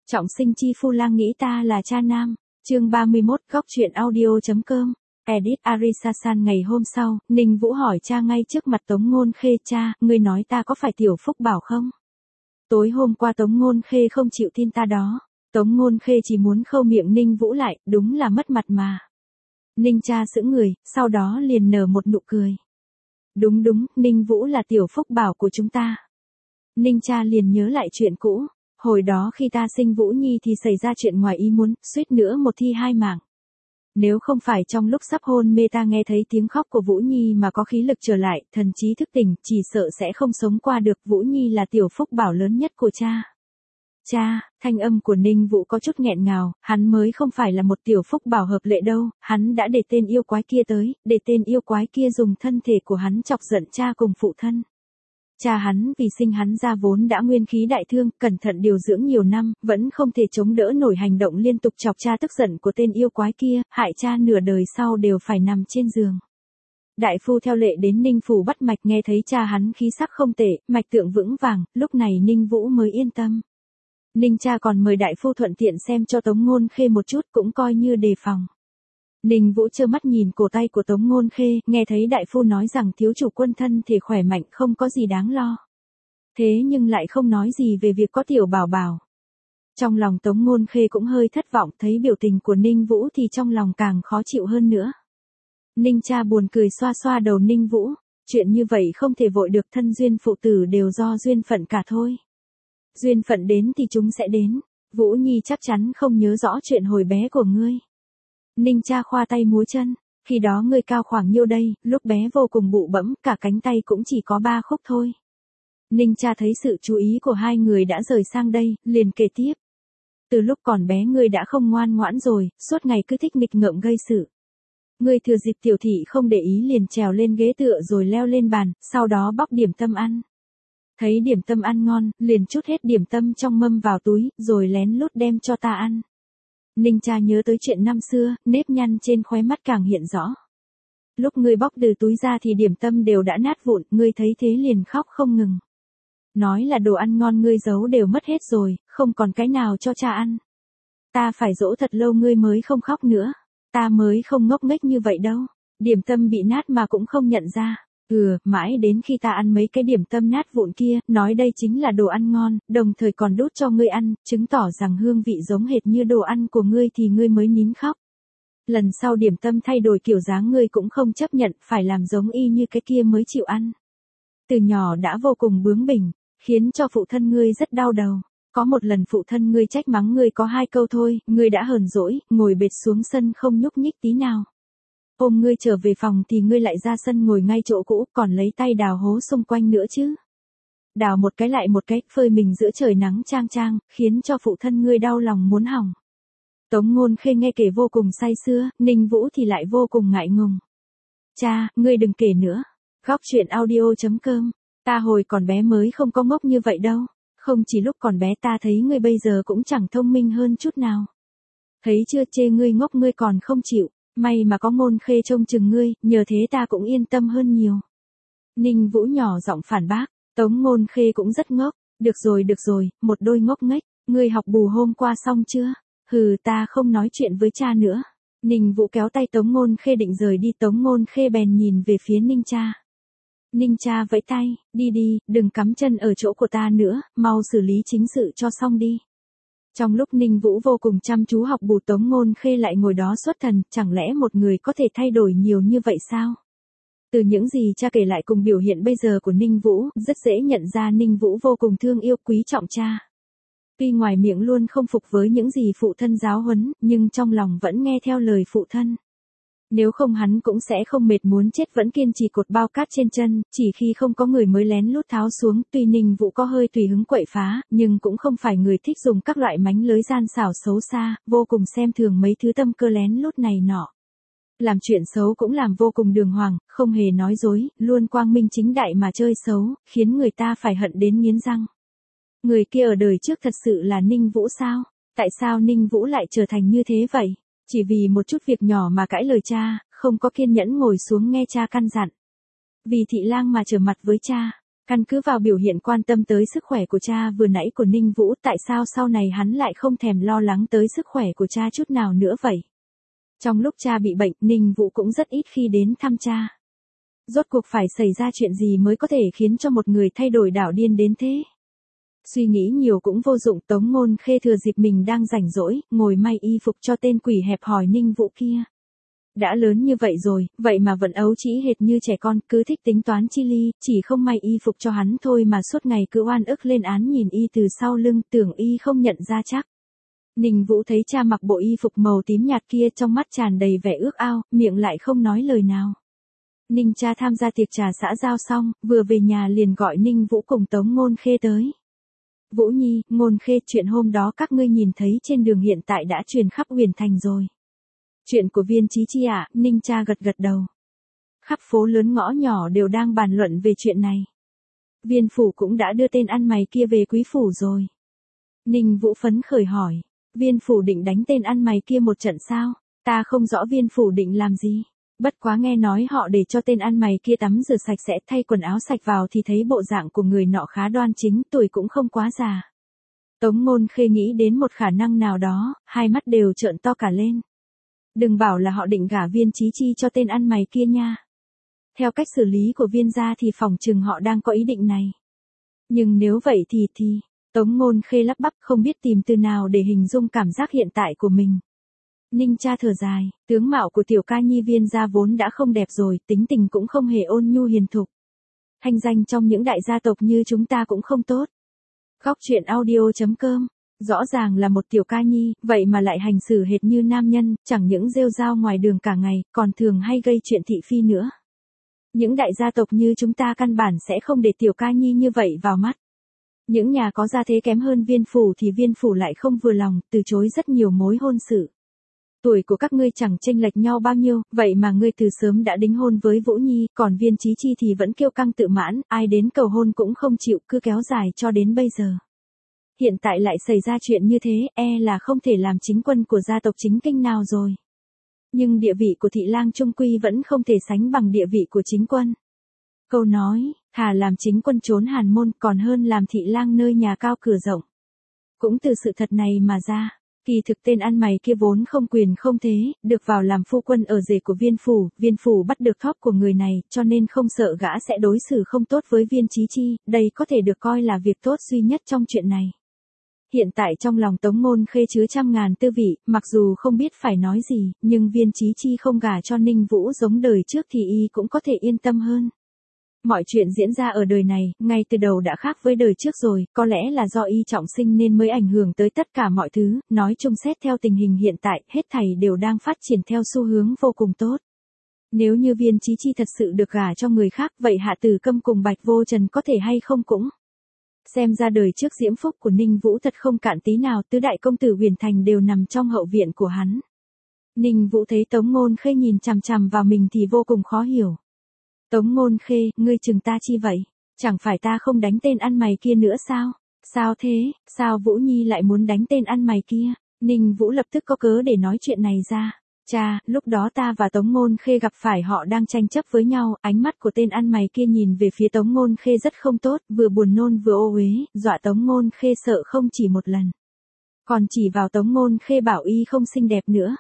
Trọng sinh chi phu lang nghĩ ta là cha nam. Chương 31, góc truyện audio.com. Edit Arisasan. Ngày hôm sau, Ninh Vũ hỏi cha ngay trước mặt Tống Ngôn Khê: cha, ngươi nói ta có phải Tiểu Phúc Bảo không? Tối hôm qua Tống Ngôn Khê không chịu tin ta đó. Tống Ngôn Khê chỉ muốn khâu miệng Ninh Vũ lại, đúng là mất mặt mà. Ninh cha sững người, sau đó liền nở một nụ cười. Đúng, Ninh Vũ là Tiểu Phúc Bảo của chúng ta. Ninh cha liền nhớ lại chuyện cũ. Hồi đó khi ta sinh Vũ Nhi thì xảy ra chuyện ngoài ý muốn, suýt nữa một thi hai mạng. Nếu không phải trong lúc sắp hôn mê ta nghe thấy tiếng khóc của Vũ Nhi mà có khí lực trở lại, thần trí thức tỉnh, chỉ sợ sẽ không sống qua được. Vũ Nhi là Tiểu Phúc Bảo lớn nhất của cha. Cha, thanh âm của Ninh Vũ có chút nghẹn ngào, hắn mới không phải là một Tiểu Phúc Bảo hợp lệ đâu, hắn đã để tên yêu quái kia tới, để tên yêu quái kia dùng thân thể của hắn chọc giận cha cùng phụ thân. Cha hắn vì sinh hắn ra vốn đã nguyên khí đại thương, cẩn thận điều dưỡng nhiều năm, vẫn không thể chống đỡ nổi hành động liên tục chọc cha tức giận của tên yêu quái kia, hại cha nửa đời sau đều phải nằm trên giường. Đại phu theo lệ đến Ninh phủ bắt mạch, nghe thấy cha hắn khí sắc không tệ, mạch tượng vững vàng, lúc này Ninh Vũ mới yên tâm. Ninh cha còn mời đại phu thuận tiện xem cho Tống Ngôn Khê một chút, cũng coi như đề phòng. Ninh Vũ trơ mắt nhìn cổ tay của Tống Ngôn Khê, nghe thấy đại phu nói rằng thiếu chủ quân thân thể khỏe mạnh, không có gì đáng lo. Thế nhưng lại không nói gì về việc có Tiểu Bảo Bảo. Trong lòng Tống Ngôn Khê cũng hơi thất vọng, thấy biểu tình của Ninh Vũ thì trong lòng càng khó chịu hơn nữa. Ninh cha buồn cười xoa xoa đầu Ninh Vũ, chuyện như vậy không thể vội được, thân duyên phụ tử đều do duyên phận cả thôi. Duyên phận đến thì chúng sẽ đến, Vũ Nhi chắc chắn không nhớ rõ chuyện hồi bé của ngươi. Ninh cha khoa tay múa chân, khi đó ngươi cao khoảng nhiêu đây, lúc bé vô cùng bụ bẫm, cả cánh tay cũng chỉ có 3 khúc thôi. Ninh cha thấy sự chú ý của hai người đã rời sang đây, liền kể tiếp. Từ lúc còn bé ngươi đã không ngoan ngoãn rồi, suốt ngày cứ thích nghịch ngợm gây sự. Ngươi thừa dịp tiểu thị không để ý liền trèo lên ghế tựa rồi leo lên bàn, sau đó bóc điểm tâm ăn. Thấy điểm tâm ăn ngon, liền trút hết điểm tâm trong mâm vào túi, rồi lén lút đem cho ta ăn. Ninh cha nhớ tới chuyện năm xưa, nếp nhăn trên khóe mắt càng hiện rõ. Lúc ngươi bóc từ túi ra thì điểm tâm đều đã nát vụn, ngươi thấy thế liền khóc không ngừng. Nói là đồ ăn ngon ngươi giấu đều mất hết rồi, không còn cái nào cho cha ăn. Ta phải dỗ thật lâu ngươi mới không khóc nữa. Ta mới không ngốc nghếch như vậy đâu. Điểm tâm bị nát mà cũng không nhận ra. Mãi đến khi ta ăn mấy cái điểm tâm nát vụn kia, nói đây chính là đồ ăn ngon, đồng thời còn đút cho ngươi ăn, chứng tỏ rằng hương vị giống hệt như đồ ăn của ngươi thì ngươi mới nín khóc. Lần sau điểm tâm thay đổi kiểu dáng ngươi cũng không chấp nhận, phải làm giống y như cái kia mới chịu ăn. Từ nhỏ đã vô cùng bướng bỉnh, khiến cho phụ thân ngươi rất đau đầu. Có một lần phụ thân ngươi trách mắng ngươi có 2 câu thôi, ngươi đã hờn dỗi, ngồi bệt xuống sân không nhúc nhích tí nào. Ôm ngươi trở về phòng thì ngươi lại ra sân ngồi ngay chỗ cũ, còn lấy tay đào hố xung quanh nữa chứ. Đào một cái lại một cái, phơi mình giữa trời nắng chang chang, khiến cho phụ thân ngươi đau lòng muốn hỏng. Tống Ngôn Khê nghe kể vô cùng say sưa, Ninh Vũ thì lại vô cùng ngại ngùng. Cha, ngươi đừng kể nữa. Góc truyện audio.com. Ta hồi còn bé mới không có ngốc như vậy đâu. Không chỉ lúc còn bé ta thấy ngươi bây giờ cũng chẳng thông minh hơn chút nào. Thấy chưa, chê ngươi ngốc ngươi còn không chịu. May mà có Ngôn Khê trông chừng ngươi, nhờ thế ta cũng yên tâm hơn nhiều. Ninh Vũ nhỏ giọng phản bác, Tống Ngôn Khê cũng rất ngốc. Được rồi, một đôi ngốc nghếch, ngươi học bù hôm qua xong chưa? Ta không nói chuyện với cha nữa. Ninh Vũ kéo tay Tống Ngôn Khê định rời đi, Tống Ngôn Khê bèn nhìn về phía Ninh cha. Ninh cha vẫy tay, đi, đừng cắm chân ở chỗ của ta nữa, mau xử lý chính sự cho xong đi. Trong lúc Ninh Vũ vô cùng chăm chú học bù, Tống Ngôn Khê lại ngồi đó xuất thần, chẳng lẽ một người có thể thay đổi nhiều như vậy sao? Từ những gì cha kể lại cùng biểu hiện bây giờ của Ninh Vũ, rất dễ nhận ra Ninh Vũ vô cùng thương yêu quý trọng cha. Tuy ngoài miệng luôn không phục với những gì phụ thân giáo huấn, nhưng trong lòng vẫn nghe theo lời phụ thân. Nếu không hắn cũng sẽ không mệt muốn chết vẫn kiên trì cột bao cát trên chân, chỉ khi không có người mới lén lút tháo xuống. Tuy Ninh Vũ có hơi tùy hứng quậy phá, nhưng cũng không phải người thích dùng các loại mánh lới gian xảo xấu xa, vô cùng xem thường mấy thứ tâm cơ lén lút này nọ. Làm chuyện xấu cũng làm vô cùng đường hoàng, không hề nói dối, luôn quang minh chính đại mà chơi xấu, khiến người ta phải hận đến nghiến răng. Người kia ở đời trước thật sự là Ninh Vũ sao? Tại sao Ninh Vũ lại trở thành như thế vậy? Chỉ vì một chút việc nhỏ mà cãi lời cha, không có kiên nhẫn ngồi xuống nghe cha căn dặn. Vì thị lang mà trở mặt với cha. Căn cứ vào biểu hiện quan tâm tới sức khỏe của cha vừa nãy của Ninh Vũ, tại sao sau này hắn lại không thèm lo lắng tới sức khỏe của cha chút nào nữa vậy? Trong lúc cha bị bệnh, Ninh Vũ cũng rất ít khi đến thăm cha. Rốt cuộc phải xảy ra chuyện gì mới có thể khiến cho một người thay đổi đảo điên đến thế? Suy nghĩ nhiều cũng vô dụng, Tống Ngôn Khê thừa dịp mình đang rảnh rỗi, ngồi may y phục cho tên quỷ hẹp hòi Ninh Vũ kia. Đã lớn như vậy rồi, vậy mà vẫn ấu trĩ hệt như trẻ con, cứ thích tính toán chi ly, chỉ không may y phục cho hắn thôi mà suốt ngày cứ oan ức lên án nhìn y từ sau lưng, tưởng y không nhận ra chắc. Ninh Vũ thấy cha mặc bộ y phục màu tím nhạt kia, trong mắt tràn đầy vẻ ước ao, miệng lại không nói lời nào. Ninh cha tham gia tiệc trà xã giao xong, vừa về nhà liền gọi Ninh Vũ cùng Tống Ngôn Khê tới. Vũ Nhi, Ngôn Khê, chuyện hôm đó các ngươi nhìn thấy trên đường hiện tại đã truyền khắp Uyển Thành rồi. Chuyện của Viên Chí Chi ạ, Ninh cha gật gật đầu. Khắp phố lớn ngõ nhỏ đều đang bàn luận về chuyện này. Viên phủ cũng đã đưa tên ăn mày kia về quý phủ rồi. Ninh Vũ phấn khởi hỏi, Viên phủ định đánh tên ăn mày kia một trận sao? Ta không rõ Viên phủ định làm gì. Bất quá nghe nói họ để cho tên ăn mày kia tắm rửa sạch sẽ, thay quần áo sạch vào thì thấy bộ dạng của người nọ khá đoan chính, tuổi cũng không quá già. Tống Ngôn Khê nghĩ đến một khả năng nào đó, hai mắt đều trợn to cả lên. Đừng bảo là họ định gả Viên Chí Chi cho tên ăn mày kia nha. Theo cách xử lý của Viên gia thì phỏng chừng họ đang có ý định này. Nhưng nếu vậy thì... Tống Ngôn Khê lắp bắp không biết tìm từ nào để hình dung cảm giác hiện tại của mình. Ninh cha thở dài, tướng mạo của tiểu ca nhi Viên gia vốn đã không đẹp rồi, tính tình cũng không hề ôn nhu hiền thục. Thanh danh trong những đại gia tộc như chúng ta cũng không tốt. Góc truyện audio.com. Rõ ràng là một tiểu ca nhi, vậy mà lại hành xử hệt như nam nhân, chẳng những rêu rao ngoài đường cả ngày, còn thường hay gây chuyện thị phi nữa. Những đại gia tộc như chúng ta căn bản sẽ không để tiểu ca nhi như vậy vào mắt. Những nhà có gia thế kém hơn Viên phủ thì Viên phủ lại không vừa lòng, từ chối rất nhiều mối hôn sự. Tuổi của các ngươi chẳng chênh lệch nhau bao nhiêu, vậy mà ngươi từ sớm đã đính hôn với Vũ Nhi, còn Viên Chí Chi thì vẫn kiêu căng tự mãn, ai đến cầu hôn cũng không chịu, cứ kéo dài cho đến bây giờ. Hiện tại lại xảy ra chuyện như thế, là không thể làm chính quân của gia tộc chính kinh nào rồi. Nhưng địa vị của thị lang trung quy vẫn không thể sánh bằng địa vị của chính quân. Câu nói, thà làm chính quân trốn hàn môn còn hơn làm thị lang nơi nhà cao cửa rộng. Cũng từ sự thật này mà ra, kỳ thực tên ăn mày kia vốn không quyền không thế, được vào làm phu quân ở rể của Viên phủ bắt được thóp của người này, cho nên không sợ gã sẽ đối xử không tốt với Viên Chí Chi, đây có thể được coi là việc tốt duy nhất trong chuyện này. Hiện tại trong lòng Tống Ngôn Khê chứa trăm ngàn tư vị, mặc dù không biết phải nói gì, nhưng Viên Chí Chi không gả cho Ninh Vũ giống đời trước thì y cũng có thể yên tâm hơn. Mọi chuyện diễn ra ở đời này, ngay từ đầu đã khác với đời trước rồi, có lẽ là do y trọng sinh nên mới ảnh hưởng tới tất cả mọi thứ, nói chung xét theo tình hình hiện tại, hết thảy đều đang phát triển theo xu hướng vô cùng tốt. Nếu như Viên Chí Chi thật sự được gả cho người khác, vậy Hạ Tử Câm cùng Bạch Vô Trần có thể hay không cũng. Xem ra đời trước diễm phúc của Ninh Vũ thật không cạn tí nào, tứ đại công tử Uyển Thành đều nằm trong hậu viện của hắn. Ninh Vũ thấy Tống Ngôn Khê nhìn chằm chằm vào mình thì vô cùng khó hiểu. Tống Ngôn Khê, ngươi chừng ta chi vậy? Chẳng phải ta không đánh tên ăn mày kia nữa sao? Sao thế, sao Vũ Nhi lại muốn đánh tên ăn mày kia? Ninh Vũ lập tức có cớ để nói chuyện này ra. Cha, lúc đó ta và Tống Ngôn Khê gặp phải họ đang tranh chấp với nhau, ánh mắt của tên ăn mày kia nhìn về phía Tống Ngôn Khê rất không tốt, vừa buồn nôn vừa ô uế, dọa Tống Ngôn Khê sợ không chỉ một lần. Còn chỉ vào Tống Ngôn Khê bảo y không xinh đẹp nữa.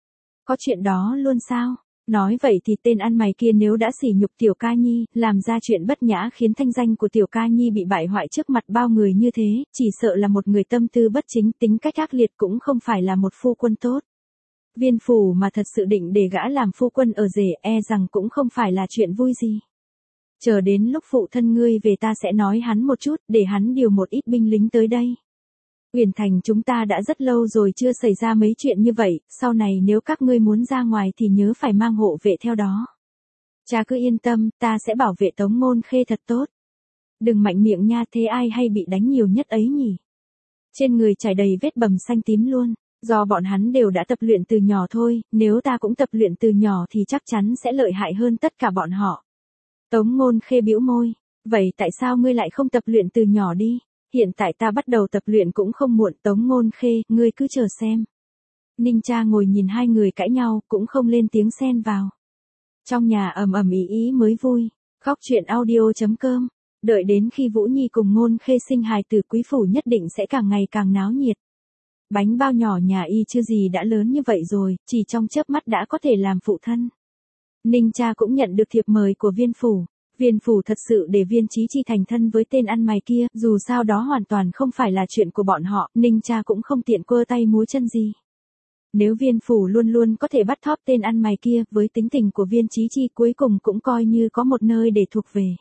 Có chuyện đó luôn sao? Nói vậy thì tên ăn mày kia nếu đã sỉ nhục tiểu ca nhi, làm ra chuyện bất nhã khiến thanh danh của tiểu ca nhi bị bại hoại trước mặt bao người như thế, chỉ sợ là một người tâm tư bất chính, tính cách ác liệt, cũng không phải là một phu quân tốt. Viên phủ mà thật sự định để gã làm phu quân ở rể, rằng cũng không phải là chuyện vui gì. Chờ đến lúc phụ thân ngươi về ta sẽ nói hắn một chút, để hắn điều một ít binh lính tới đây. Uyển Thành chúng ta đã rất lâu rồi chưa xảy ra mấy chuyện như vậy, sau này nếu các ngươi muốn ra ngoài thì nhớ phải mang hộ vệ theo đó. Cha cứ yên tâm, ta sẽ bảo vệ Tống Ngôn Khê thật tốt. Đừng mạnh miệng nha, thế ai hay bị đánh nhiều nhất ấy nhỉ? Trên người trải đầy vết bầm xanh tím luôn, do bọn hắn đều đã tập luyện từ nhỏ thôi, nếu ta cũng tập luyện từ nhỏ thì chắc chắn sẽ lợi hại hơn tất cả bọn họ. Tống Ngôn Khê bĩu môi, vậy tại sao ngươi lại không tập luyện từ nhỏ đi? Hiện tại ta bắt đầu tập luyện cũng không muộn. Tống Ngôn Khê, ngươi cứ chờ xem. Ninh cha ngồi nhìn hai người cãi nhau, cũng không lên tiếng xen vào. Trong nhà ầm ầm ĩ ĩ mới vui. Góc truyện audio.com Đợi đến khi Vũ Nhi cùng Ngôn Khê sinh hài tử, quý phủ nhất định sẽ càng ngày càng náo nhiệt. Bánh bao nhỏ nhà y chưa gì đã lớn như vậy rồi, chỉ trong chớp mắt đã có thể làm phụ thân. Ninh cha cũng nhận được thiệp mời của Viên phủ. Viên phủ thật sự để Viên Chí Chi thành thân với tên ăn mày kia, dù sao đó hoàn toàn không phải là chuyện của bọn họ, Ninh cha cũng không tiện quơ tay múa chân gì. Nếu Viên phủ luôn luôn có thể bắt thóp tên ăn mày kia, với tính tình của Viên Chí Chi cuối cùng cũng coi như có một nơi để thuộc về.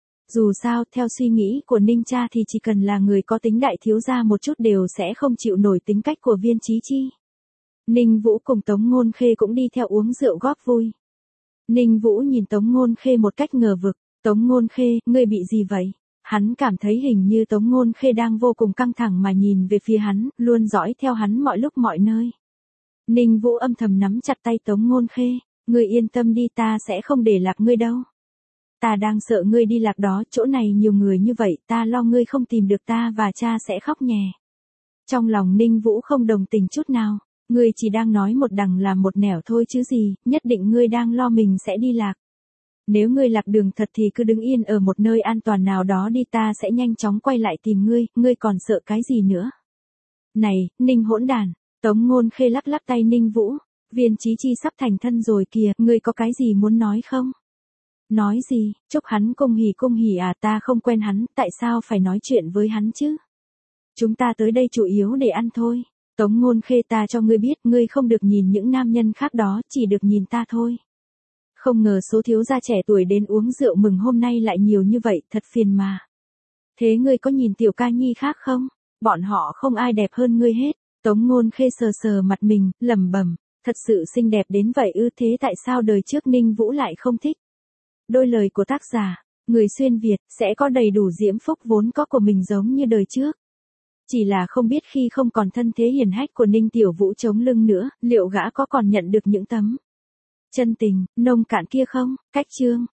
Dù sao, theo suy nghĩ của Ninh cha thì chỉ cần là người có tính đại thiếu gia một chút đều sẽ không chịu nổi tính cách của Viên Chí Chi. Ninh Vũ cùng Tống Ngôn Khê cũng đi theo uống rượu góp vui. Ninh Vũ nhìn Tống Ngôn Khê một cách ngờ vực. Tống Ngôn Khê, ngươi bị gì vậy? Hắn cảm thấy hình như Tống Ngôn Khê đang vô cùng căng thẳng mà nhìn về phía hắn, luôn dõi theo hắn mọi lúc mọi nơi. Ninh Vũ âm thầm nắm chặt tay Tống Ngôn Khê. Ngươi yên tâm đi, ta sẽ không để lạc ngươi đâu. Ta đang sợ ngươi đi lạc đó, chỗ này nhiều người như vậy, ta lo ngươi không tìm được ta và cha sẽ khóc nhè. Trong lòng Ninh Vũ không đồng tình chút nào. Ngươi chỉ đang nói một đằng làm một nẻo thôi chứ gì, nhất định ngươi đang lo mình sẽ đi lạc. Nếu ngươi lạc đường thật thì cứ đứng yên ở một nơi an toàn nào đó đi, ta sẽ nhanh chóng quay lại tìm ngươi còn sợ cái gì nữa. Này, Ninh hỗn đàn, Tống Ngôn Khê lắc lắc tay Ninh Vũ, Viên Chí Chi sắp thành thân rồi kìa, ngươi có cái gì muốn nói không? Nói gì, chúc hắn cung hỉ à, ta không quen hắn, tại sao phải nói chuyện với hắn chứ? Chúng ta tới đây chủ yếu để ăn thôi. Tống Ngôn Khê, ta cho ngươi biết, ngươi không được nhìn những nam nhân khác đó, chỉ được nhìn ta thôi. Không ngờ số thiếu gia trẻ tuổi đến uống rượu mừng hôm nay lại nhiều như vậy, thật phiền mà. Thế ngươi có nhìn tiểu ca nhi khác không? Bọn họ không ai đẹp hơn ngươi hết. Tống Ngôn Khê sờ sờ mặt mình, lẩm bẩm, thật sự xinh đẹp đến vậy ư, thế tại sao đời trước Ninh Vũ lại không thích? Đôi lời của tác giả, người xuyên Việt, sẽ có đầy đủ diễm phúc vốn có của mình giống như đời trước. Chỉ là không biết khi không còn thân thế hiển hách của Ninh Tiểu Vũ chống lưng nữa, liệu gã có còn nhận được những tấm chân tình, nông cạn kia không? Cách chương